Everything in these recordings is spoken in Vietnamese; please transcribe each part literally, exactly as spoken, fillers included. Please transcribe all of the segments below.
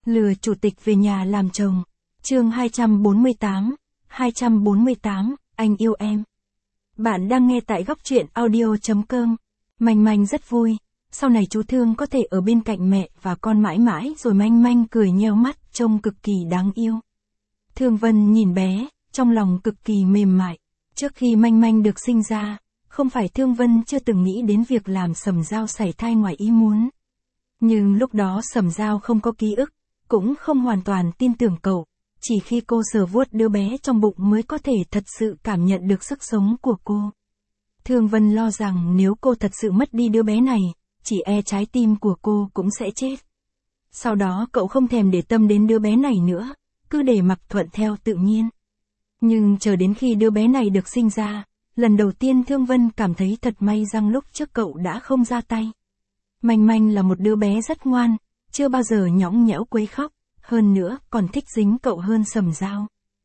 Lừa chủ tịch về nhà làm chồng. Chương hai trăm bốn mươi tám, hai trăm bốn mươi tám, anh yêu em. Bạn đang nghe tại góc truyện audio chấm com. Manh Manh rất vui, sau này chú Thương có thể ở bên cạnh mẹ và con mãi mãi rồi. Manh Manh cười nheo mắt, trông cực kỳ đáng yêu. Thương Vân nhìn bé, trong lòng cực kỳ mềm mại. Trước khi Manh Manh được sinh ra, không phải Thương Vân chưa từng nghĩ đến việc làm Sầm Dao sảy thai ngoài ý muốn. Nhưng lúc đó Sầm Dao không có ký ức, cũng không hoàn toàn tin tưởng cậu. Chỉ khi cô sờ vuốt đứa bé trong bụng mới có thể thật sự cảm nhận được sức sống của cô. Thương Vân lo rằng nếu cô thật sự mất đi đứa bé này, chỉ e trái tim của cô cũng sẽ chết. Sau đó cậu không thèm để tâm đến đứa bé này nữa, cứ để mặc thuận theo tự nhiên. Nhưng chờ đến khi đứa bé này được sinh ra, lần đầu tiên Thương Vân cảm thấy thật may rằng lúc trước cậu đã không ra tay. Manh Manh là một đứa bé rất ngoan, chưa bao giờ nhõng nhẽo quấy khóc, hơn nữa còn thích dính cậu hơn Sầm Dao.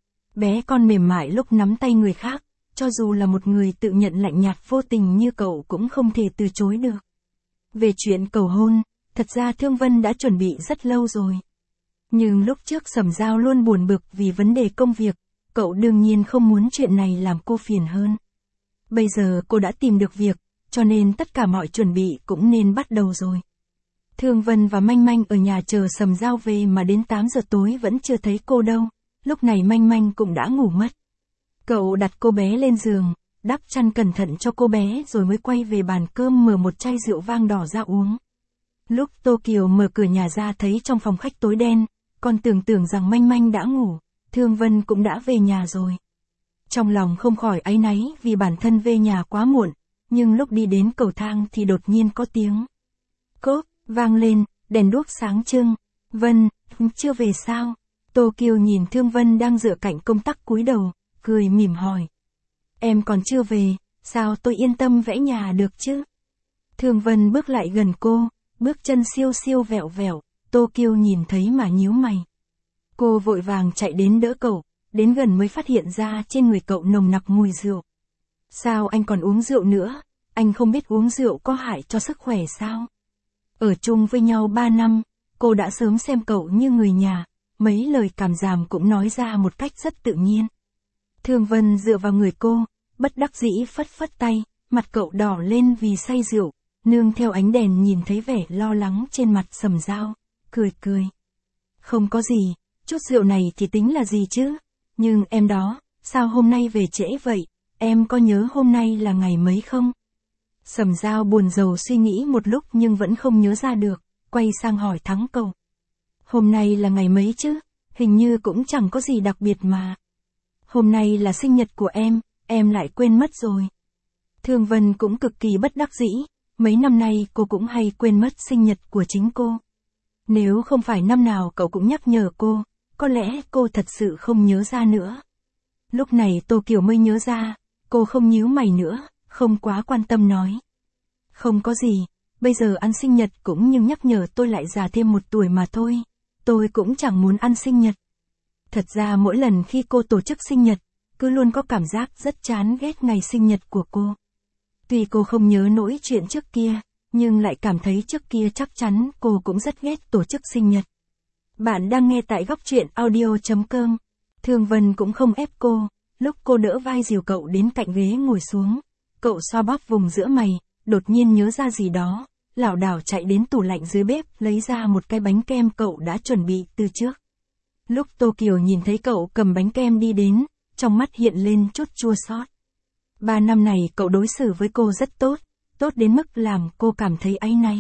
Bé con mềm mại lúc nắm tay người khác, cho dù là một người tự nhận lạnh nhạt vô tình như cậu cũng không thể từ chối được. Về chuyện cầu hôn, thật ra Thương Vân đã chuẩn bị rất lâu rồi. Nhưng lúc trước Sầm Dao luôn buồn bực vì vấn đề công việc, cậu đương nhiên không muốn chuyện này làm cô phiền hơn. Bây giờ cô đã tìm được việc, cho nên tất cả mọi chuẩn bị cũng nên bắt đầu rồi. Thương Vân và Manh Manh ở nhà chờ Sầm Dao về mà đến tám giờ tối vẫn chưa thấy cô đâu. Lúc này Manh Manh cũng đã ngủ mất. Cậu đặt cô bé lên giường, đắp chăn cẩn thận cho cô bé rồi mới quay về bàn cơm mở một chai rượu vang đỏ ra uống. Lúc Tô Kiều mở cửa nhà ra thấy trong phòng khách tối đen, còn tưởng tưởng rằng Manh Manh đã ngủ, Thương Vân cũng đã về nhà rồi. Trong lòng không khỏi áy náy vì bản thân về nhà quá muộn, nhưng lúc đi đến cầu thang thì đột nhiên có tiếng cốp vang lên, đèn đuốc sáng trưng. Vân, chưa về sao? Tô Kiều nhìn Thương Vân đang dựa cạnh công tắc cúi đầu, cười mỉm hỏi. Em còn chưa về, sao tôi yên tâm vẽ nhà được chứ? Thương Vân bước lại gần cô, bước chân siêu siêu vẹo vẹo, Tô Kiều nhìn thấy mà nhíu mày. Cô vội vàng chạy đến đỡ cậu, đến gần mới phát hiện ra trên người cậu nồng nặc mùi rượu. Sao anh còn uống rượu nữa? Anh không biết uống rượu có hại cho sức khỏe sao? Ở chung với nhau ba năm, cô đã sớm xem cậu như người nhà, mấy lời cảm giảm cũng nói ra một cách rất tự nhiên. Thương Vân dựa vào người cô, bất đắc dĩ phất phất tay, mặt cậu đỏ lên vì say rượu, nương theo ánh đèn nhìn thấy vẻ lo lắng trên mặt Sầm Dao, cười cười. Không có gì, chút rượu này thì tính là gì chứ? Nhưng em đó, sao hôm nay về trễ vậy? Em có nhớ hôm nay là ngày mấy không? Sầm Dao buồn rầu suy nghĩ một lúc nhưng vẫn không nhớ ra được, quay sang hỏi thẳng cậu. Hôm nay là ngày mấy chứ? Hình như cũng chẳng có gì đặc biệt mà. Hôm nay là sinh nhật của em, em lại quên mất rồi. Thương Vân cũng cực kỳ bất đắc dĩ, mấy năm nay cô cũng hay quên mất sinh nhật của chính cô. Nếu không phải năm nào cậu cũng nhắc nhở cô, có lẽ cô thật sự không nhớ ra nữa. Lúc này Tô Kiều mới nhớ ra, cô không nhíu mày nữa, không quá quan tâm nói. Không có gì, bây giờ ăn sinh nhật cũng nhưng nhắc nhở tôi lại già thêm một tuổi mà thôi, tôi cũng chẳng muốn ăn sinh nhật. Thật ra mỗi lần khi cô tổ chức sinh nhật, cứ luôn có cảm giác rất chán ghét ngày sinh nhật của cô. Tuy cô không nhớ nỗi chuyện trước kia, nhưng lại cảm thấy trước kia chắc chắn cô cũng rất ghét tổ chức sinh nhật. Bạn đang nghe tại góc truyện audio chấm com. Thương Vân cũng không ép cô, lúc cô đỡ vai dìu cậu đến cạnh ghế ngồi xuống, cậu xoa bóp vùng giữa mày, đột nhiên nhớ ra gì đó, lảo đảo chạy đến tủ lạnh dưới bếp lấy ra một cái bánh kem cậu đã chuẩn bị từ trước. Lúc Tô Kiều nhìn thấy cậu cầm bánh kem đi đến, trong mắt hiện lên chút chua xót. Ba năm này cậu đối xử với cô rất tốt, tốt đến mức làm cô cảm thấy áy náy.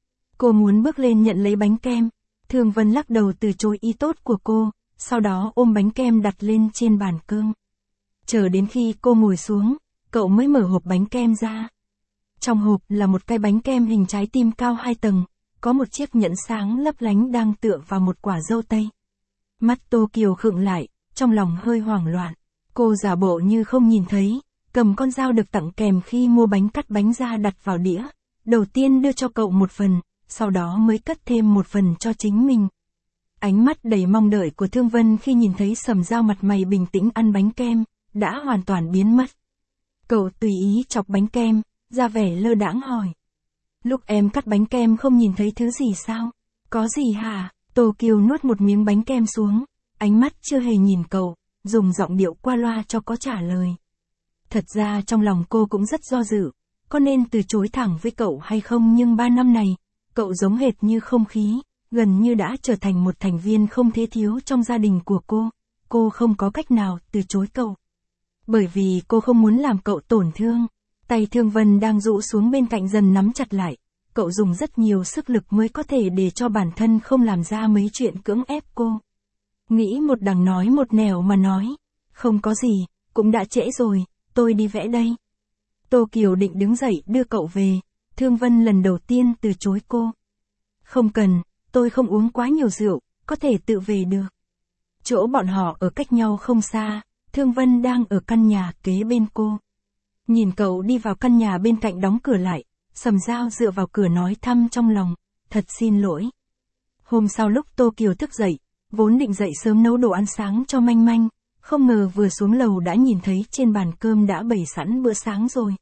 Cô muốn bước lên nhận lấy bánh kem, Thương Vân lắc đầu từ chối ý tốt của cô, sau đó ôm bánh kem đặt lên trên bàn cơm. Chờ đến khi cô ngồi xuống, cậu mới mở hộp bánh kem ra. Trong hộp là một cái bánh kem hình trái tim cao hai tầng, có một chiếc nhẫn sáng lấp lánh đang tựa vào một quả dâu tây. Mắt Tô Kiều khựng lại, trong lòng hơi hoảng loạn. Cô giả bộ như không nhìn thấy, cầm con dao được tặng kèm khi mua bánh cắt bánh ra đặt vào đĩa. Đầu tiên đưa cho cậu một phần, sau đó mới cất thêm một phần cho chính mình. Ánh mắt đầy mong đợi của Thương Vân khi nhìn thấy Sầm Dao mặt mày bình tĩnh ăn bánh kem, đã hoàn toàn biến mất. Cậu tùy ý chọc bánh kem, ra vẻ lơ đãng hỏi. Lúc em cắt bánh kem không nhìn thấy thứ gì sao? Có gì hả? Tô Kiều nuốt một miếng bánh kem xuống, ánh mắt chưa hề nhìn cậu, dùng giọng điệu qua loa cho có trả lời. Thật ra trong lòng cô cũng rất do dự, có nên từ chối thẳng với cậu hay không, nhưng ba năm này, cậu giống hệt như không khí, gần như đã trở thành một thành viên không thể thiếu trong gia đình của cô. Cô không có cách nào từ chối cậu. Bởi vì cô không muốn làm cậu tổn thương. Tay Thương Vân đang rũ xuống bên cạnh dần nắm chặt lại. Cậu dùng rất nhiều sức lực mới có thể để cho bản thân không làm ra mấy chuyện cưỡng ép cô. Nghĩ một đằng nói một nẻo mà nói. Không có gì, cũng đã trễ rồi, tôi đi vẽ đây. Tô Kiều định đứng dậy đưa cậu về. Thương Vân lần đầu tiên từ chối cô. Không cần, tôi không uống quá nhiều rượu, có thể tự về được. Chỗ bọn họ ở cách nhau không xa, Thương Vân đang ở căn nhà kế bên cô. Nhìn cậu đi vào căn nhà bên cạnh đóng cửa lại, Sầm Dao dựa vào cửa nói thầm trong lòng, thật xin lỗi. Hôm sau lúc Tô Kiều thức dậy, vốn định dậy sớm nấu đồ ăn sáng cho Manh Manh, không ngờ vừa xuống lầu đã nhìn thấy trên bàn cơm đã bày sẵn bữa sáng rồi.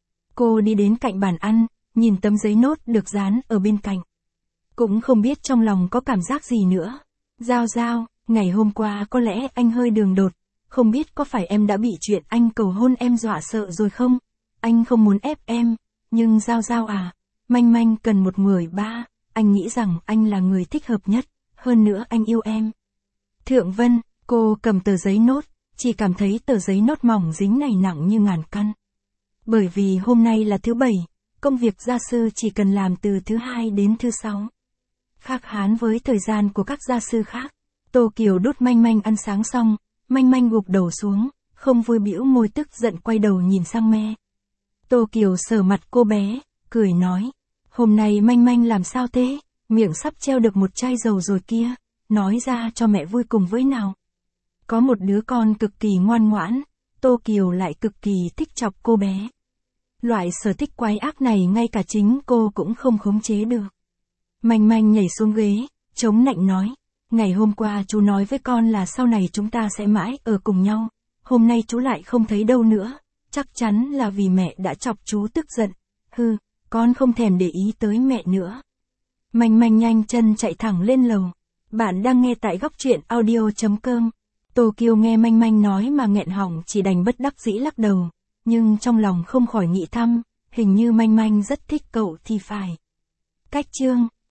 Cô đi đến cạnh bàn ăn, nhìn tấm giấy nốt được dán ở bên cạnh. Cũng không biết trong lòng có cảm giác gì nữa. Giao Giao, ngày hôm qua có lẽ anh hơi đường đột, không biết có phải em đã bị chuyện anh cầu hôn em dọa sợ rồi không? Anh không muốn ép em, nhưng Giao Giao à, Manh Manh cần một người ba, anh nghĩ rằng anh là người thích hợp nhất, hơn nữa anh yêu em. Thượng Vân, cô cầm tờ giấy nốt, chỉ cảm thấy tờ giấy nốt mỏng dính này nặng như ngàn cân. Bởi vì hôm nay là thứ bảy, công việc gia sư chỉ cần làm từ thứ hai đến thứ sáu. Khác hán với thời gian của các gia sư khác. Tô Kiều đút Manh Manh ăn sáng xong, Manh Manh gục đầu xuống, không vui bĩu môi tức giận quay đầu nhìn sang me. Tô Kiều sờ mặt cô bé, cười nói, hôm nay Manh Manh làm sao thế, miệng sắp treo được một chai dầu rồi kia, nói ra cho mẹ vui cùng với nào. Có một đứa con cực kỳ ngoan ngoãn, Tô Kiều lại cực kỳ thích chọc cô bé. Loại sở thích quái ác này ngay cả chính cô cũng không khống chế được. Manh Manh nhảy xuống ghế, chống nạnh nói, ngày hôm qua chú nói với con là sau này chúng ta sẽ mãi ở cùng nhau, hôm nay chú lại không thấy đâu nữa, chắc chắn là vì mẹ đã chọc chú tức giận, hừ, con không thèm để ý tới mẹ nữa. Manh Manh nhanh chân chạy thẳng lên lầu. Bạn đang nghe tại góc truyện audio chấm com. Tô Kiều nghe Manh Manh nói mà nghẹn họng chỉ đành bất đắc dĩ lắc đầu, nhưng trong lòng không khỏi nghĩ thầm, hình như Manh Manh rất thích cậu thì phải. Cách chương